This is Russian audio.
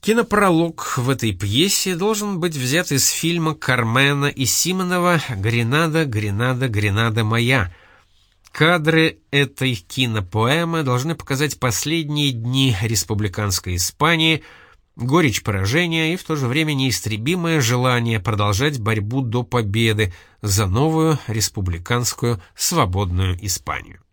Кинопролог в этой пьесе должен быть взят из фильма Кармена и Симонова «Гренада, Гренада, Гренада моя». Кадры этой кинопоэмы должны показать последние дни республиканской Испании, горечь поражения и в то же время неистребимое желание продолжать борьбу до победы за новую республиканскую свободную Испанию.